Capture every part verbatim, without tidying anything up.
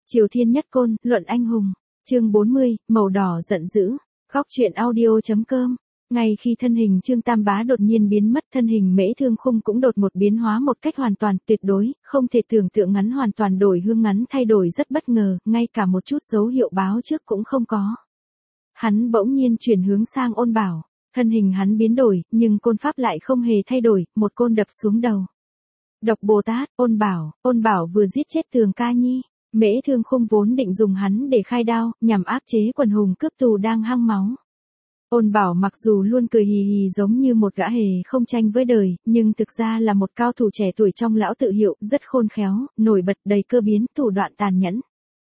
Triều Thiên Nhất Côn, luận anh hùng. Chương bốn mươi, màu đỏ giận dữ. Góc truyện audio.com. Ngay khi thân hình Trương Tam Bá đột nhiên biến mất, thân hình Mễ Thương Khung cũng đột một biến hóa một cách hoàn toàn tuyệt đối, không thể tưởng tượng ngắn hoàn toàn đổi hương ngắn thay đổi rất bất ngờ, ngay cả một chút dấu hiệu báo trước cũng không có. Hắn bỗng nhiên chuyển hướng sang Ôn Bảo, thân hình hắn biến đổi, nhưng côn pháp lại không hề thay đổi, một côn đập xuống đầu. Độc Bồ Tát, Ôn Bảo, Ôn Bảo vừa giết chết Tường Ca Nhi. Mễ Thương Khung vốn định dùng hắn để khai đao, nhằm áp chế quần hùng cướp tù đang hăng máu. Ôn Bảo mặc dù luôn cười hì hì giống như một gã hề không tranh với đời, nhưng thực ra là một cao thủ trẻ tuổi trong lão tự hiệu, rất khôn khéo, nổi bật đầy cơ biến, thủ đoạn tàn nhẫn.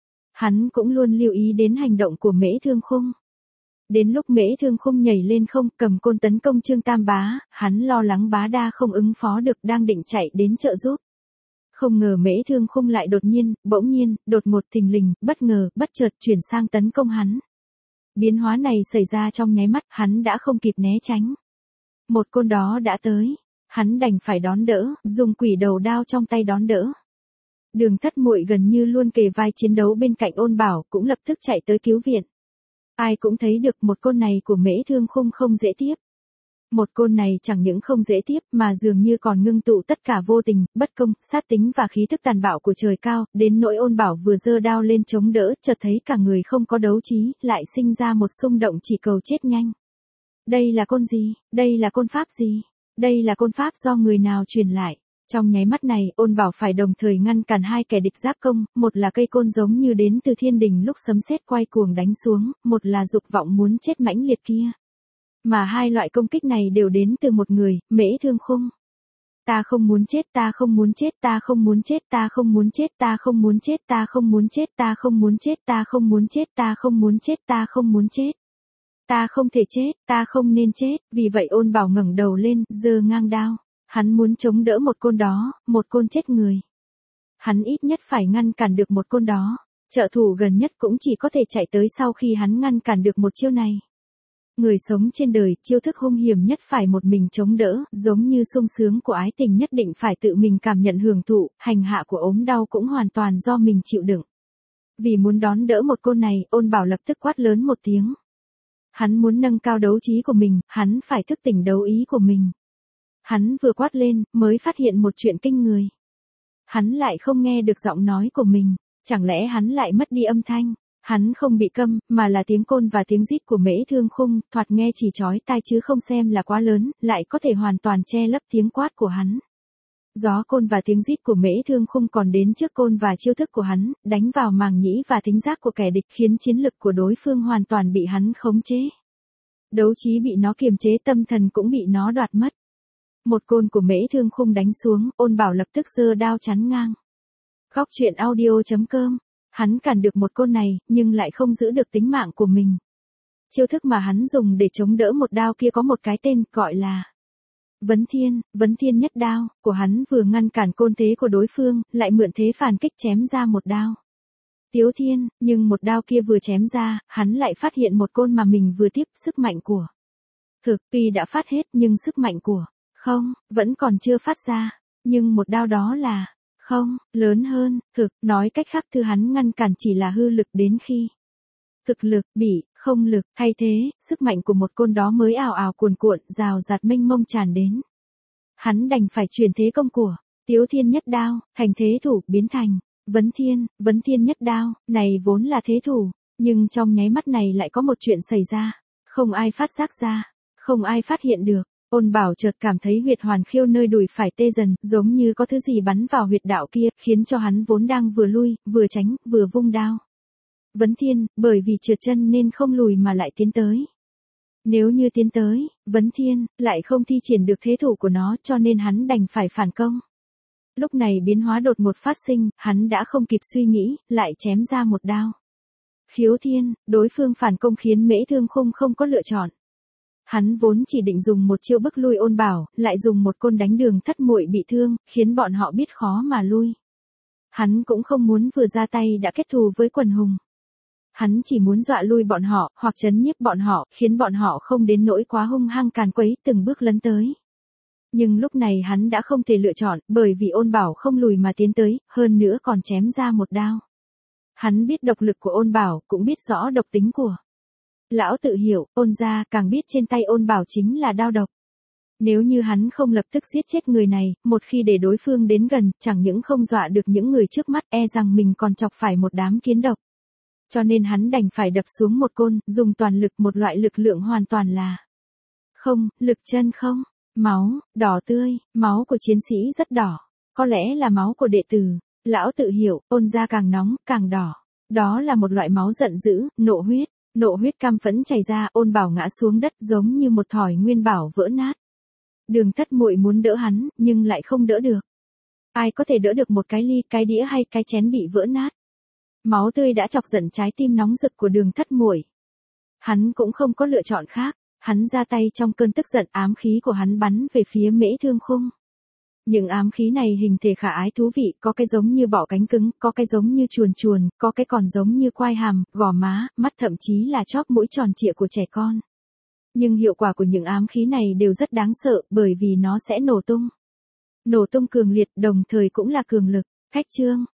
Hắn cũng luôn lưu ý đến hành động của Mễ Thương Khung. Đến lúc Mễ Thương Khung nhảy lên không, cầm côn tấn công Trương Tam Bá, hắn lo lắng Bá Đa không ứng phó được, đang định chạy đến trợ giúp. Không ngờ Mễ Thương Khung lại đột nhiên, bỗng nhiên, đột ngột thình lình, bất ngờ, bất chợt chuyển sang tấn công hắn. Biến hóa này xảy ra trong nháy mắt, hắn đã không kịp né tránh. Một côn đó đã tới, hắn đành phải đón đỡ, dùng quỷ đầu đao trong tay đón đỡ. Đường Thất Muội gần như luôn kề vai chiến đấu bên cạnh Ôn Bảo, cũng lập tức chạy tới cứu viện. Ai cũng thấy được một côn này của Mễ Thương Khung không dễ tiếp. Một côn này chẳng những không dễ tiếp mà dường như còn ngưng tụ tất cả vô tình, bất công, sát tính và khí thức tàn bạo của trời cao, đến nỗi Ôn Bảo vừa giơ đao lên chống đỡ, chợt thấy cả người không có đấu trí, lại sinh ra một xung động chỉ cầu chết nhanh. Đây là côn gì? Đây là côn pháp gì? Đây là côn pháp do người nào truyền lại? Trong nháy mắt này, Ôn Bảo phải đồng thời ngăn cản hai kẻ địch giáp công, một là cây côn giống như đến từ thiên đình lúc sấm sét quay cuồng đánh xuống, một là dục vọng muốn chết mãnh liệt kia. Mà hai loại công kích này đều đến từ một người, Mễ Thương Khung. Ta không muốn chết, ta không muốn chết, ta không muốn chết, ta không muốn chết, ta không muốn chết, ta không muốn chết, ta không muốn chết, ta không muốn chết, ta không muốn chết, ta không muốn chết. Ta không thể chết, ta không nên chết, vì vậy Ôn Bảo ngẩng đầu lên, giơ ngang đao. Hắn muốn chống đỡ một côn đó, một côn chết người. Hắn ít nhất phải ngăn cản được một côn đó, trợ thủ gần nhất cũng chỉ có thể chạy tới sau khi hắn ngăn cản được một chiêu này. Người sống trên đời, chiêu thức hung hiểm nhất phải một mình chống đỡ, giống như sung sướng của ái tình nhất định phải tự mình cảm nhận hưởng thụ, hành hạ của ốm đau cũng hoàn toàn do mình chịu đựng. Vì muốn đón đỡ một côn này, Ôn Bảo lập tức quát lớn một tiếng. Hắn muốn nâng cao đấu trí của mình, hắn phải thức tỉnh đấu ý của mình. Hắn vừa quát lên, mới phát hiện một chuyện kinh người. Hắn lại không nghe được giọng nói của mình, chẳng lẽ hắn lại mất đi âm thanh? Hắn không bị câm, mà là tiếng côn và tiếng rít của Mễ Thương Khung, thoạt nghe chỉ chói tai chứ không xem là quá lớn, lại có thể hoàn toàn che lấp tiếng quát của hắn. Gió côn và tiếng rít của Mễ Thương Khung còn đến trước côn và chiêu thức của hắn, đánh vào màng nhĩ và thính giác của kẻ địch, khiến chiến lực của đối phương hoàn toàn bị hắn khống chế. Đấu trí bị nó kiềm chế, tâm thần cũng bị nó đoạt mất. Một côn của Mễ Thương Khung đánh xuống, Ôn Bảo lập tức giơ đao chắn ngang. Góc truyện audio.com. Hắn cản được một côn này, nhưng lại không giữ được tính mạng của mình. Chiêu thức mà hắn dùng để chống đỡ một đao kia có một cái tên, gọi là Vấn Thiên, Vấn Thiên Nhất Đao, của hắn vừa ngăn cản côn thế của đối phương, lại mượn thế phản kích chém ra một đao. Tiếu Thiên, nhưng một đao kia vừa chém ra, hắn lại phát hiện một côn mà mình vừa tiếp, sức mạnh của thực tuy đã phát hết nhưng sức mạnh của không, vẫn còn chưa phát ra, nhưng một đao đó là không, lớn hơn, thực, nói cách khác thứ hắn ngăn cản chỉ là hư lực, đến khi thực lực bị không lực thay thế, sức mạnh của một côn đó mới ào ào cuồn cuộn, rào rạt mênh mông tràn đến. Hắn đành phải chuyển thế công của Tiếu Thiên Nhất Đao, thành thế thủ, biến thành Vấn Thiên, Vấn Thiên Nhất Đao, này vốn là thế thủ, nhưng trong nháy mắt này lại có một chuyện xảy ra, không ai phát giác ra, không ai phát hiện được. Ôn Bảo chợt cảm thấy huyệt hoàn khiêu nơi đùi phải tê dần, giống như có thứ gì bắn vào huyệt đạo kia, khiến cho hắn vốn đang vừa lui, vừa tránh, vừa vung đao. Vấn Thiên, bởi vì trượt chân nên không lùi mà lại tiến tới. Nếu như tiến tới, Vấn Thiên, lại không thi triển được thế thủ của nó, cho nên hắn đành phải phản công. Lúc này biến hóa đột ngột phát sinh, hắn đã không kịp suy nghĩ, lại chém ra một đao. Khiếu Thiên, đối phương phản công khiến Mễ Thương Khung không có lựa chọn. Hắn vốn chỉ định dùng một chiêu bức lui Ôn Bảo, lại dùng một côn đánh Đường Thất Muội bị thương, khiến bọn họ biết khó mà lui. Hắn cũng không muốn vừa ra tay đã kết thù với quần hùng. Hắn chỉ muốn dọa lui bọn họ, hoặc trấn nhiếp bọn họ, khiến bọn họ không đến nỗi quá hung hăng càn quấy, từng bước lấn tới. Nhưng lúc này hắn đã không thể lựa chọn, bởi vì Ôn Bảo không lùi mà tiến tới, hơn nữa còn chém ra một đao. Hắn biết độc lực của Ôn Bảo, cũng biết rõ độc tính của lão tự hiểu, Ôn gia, càng biết trên tay Ôn Bảo chính là đao độc. Nếu như hắn không lập tức giết chết người này, một khi để đối phương đến gần, chẳng những không dọa được những người trước mắt, e rằng mình còn chọc phải một đám kiến độc. Cho nên hắn đành phải đập xuống một côn, dùng toàn lực, một loại lực lượng hoàn toàn là không, lực chân không, máu, đỏ tươi, máu của chiến sĩ rất đỏ, có lẽ là máu của đệ tử. Lão tự hiểu, Ôn gia càng nóng, càng đỏ. Đó là một loại máu giận dữ, nộ huyết, nộ huyết cam phẫn chảy ra, Ôn Bảo ngã xuống đất giống như một thỏi nguyên bảo vỡ nát. Đường Thất Muội muốn đỡ hắn, nhưng lại không đỡ được. Ai có thể đỡ được một cái ly, cái đĩa hay cái chén bị vỡ nát. Máu tươi đã chọc giận trái tim nóng rực của Đường Thất Muội. Hắn cũng không có lựa chọn khác, hắn ra tay trong cơn tức giận, ám khí của hắn bắn về phía Mễ Thương Khung. Những ám khí này hình thể khả ái thú vị, có cái giống như bọ cánh cứng, có cái giống như chuồn chuồn, có cái còn giống như quai hàm, gò má, mắt, thậm chí là chóp mũi tròn trịa của trẻ con. Nhưng hiệu quả của những ám khí này đều rất đáng sợ, bởi vì nó sẽ nổ tung. Nổ tung cường liệt, đồng thời cũng là cường lực. Khách chương,